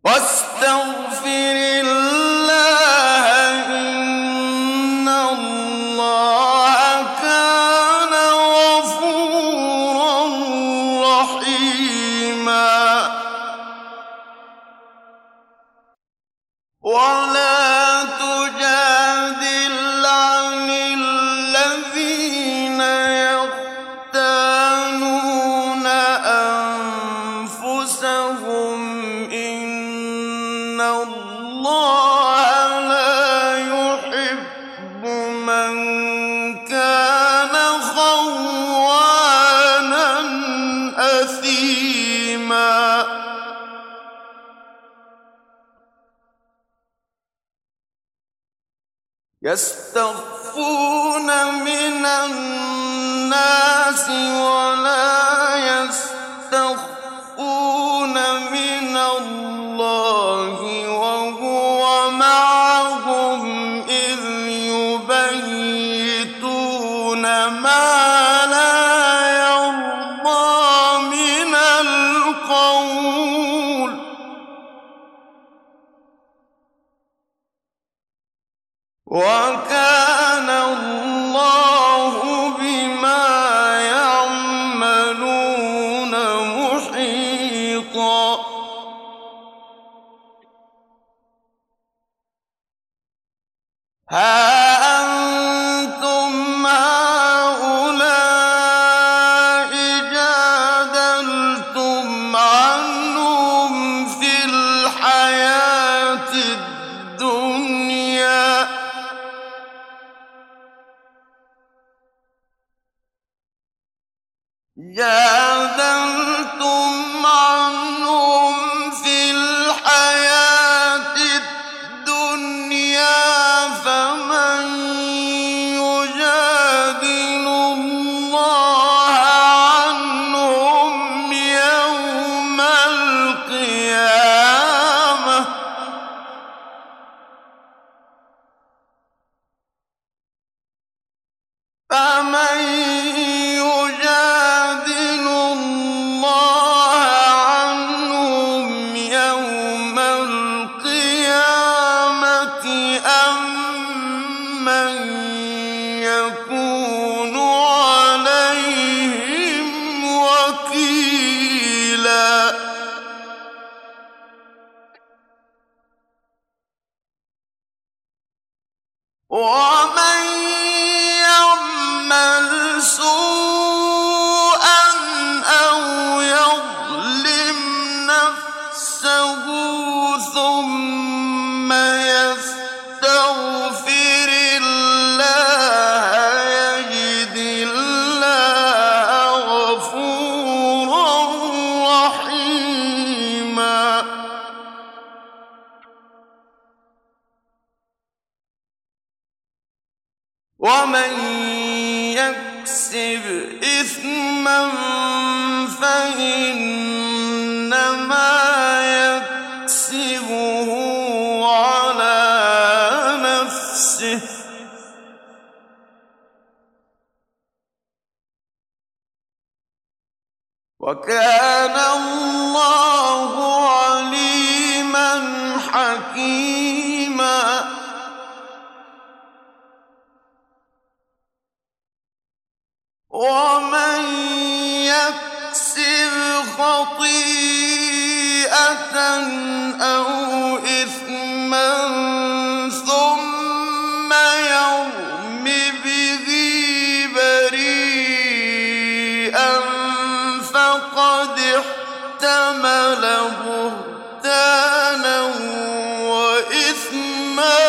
واستغفر الله إن الله كان غفورا رحيما ولا تجادل عن الذين يختانون أنفسهم إن الله لا يحب من كان خوانا أثيما يستخفون من الناس ولا يستخفون من الله وهو معهم إذ يبيتون ما لا يرضى من القول وكان الله بما يعملون محيطا ها أنتم هؤلاء جادلتم عنهم في الحياة الدنيا فمن يجادل الله عنهم يوم القيامة فمن يجادل الله عنهم يوم القيامة أم من يكون عليهم وكيلا ومن يعمل سوءا أو يظلم نفسه ثم يستغفر الله يجد الله غفورا رحيما ومن يكسب إثما فإنما يكسبه على نفسه وكان الله عليما حكيما ومن يكسب خطيئة أو إثما ثم يرم به بريئا فقد احتمل بهتانا وإثما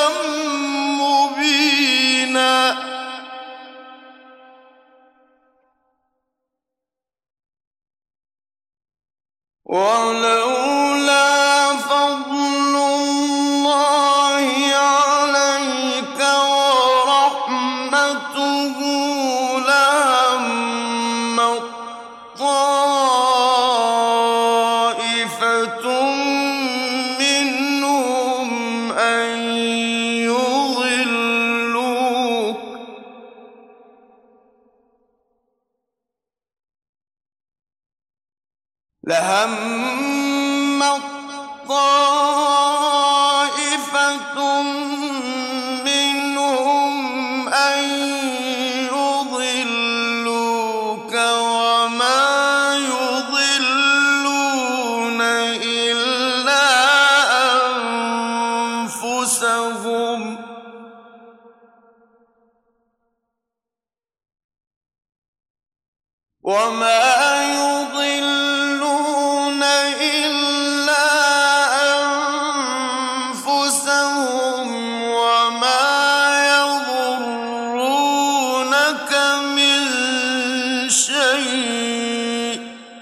مبينا ولولا فضل الله عليك ورحمته لهمت طائفة منهم أن يضلوك لهمت طَائِفَةٌ مِّنْهُمْ أَن يُضِلُّوكَ وَمَا يُضِلُّونَ إِلَّا أَنفُسَهُمْ ۖ وَمَا يُضِلُّونَ إِلَّا أَنفُسَهُمْ وَمَا يَضُرُّونَكَ مِن شَيْءٍ ۚ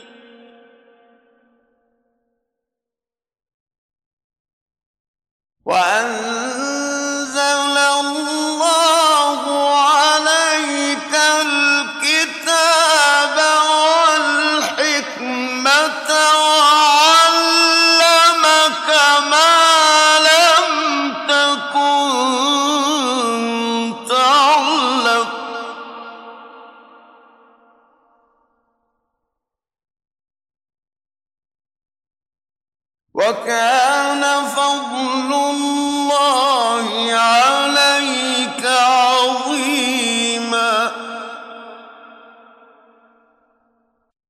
وَأَنزَلَ اللَّهُ عَلَيْكَ الْكِتَابَ وَالْحِكْمَةَ وَعَلَّمَكَ مَا لَمْ تَكُن تَعْلَمُ ۚ وَكَانَ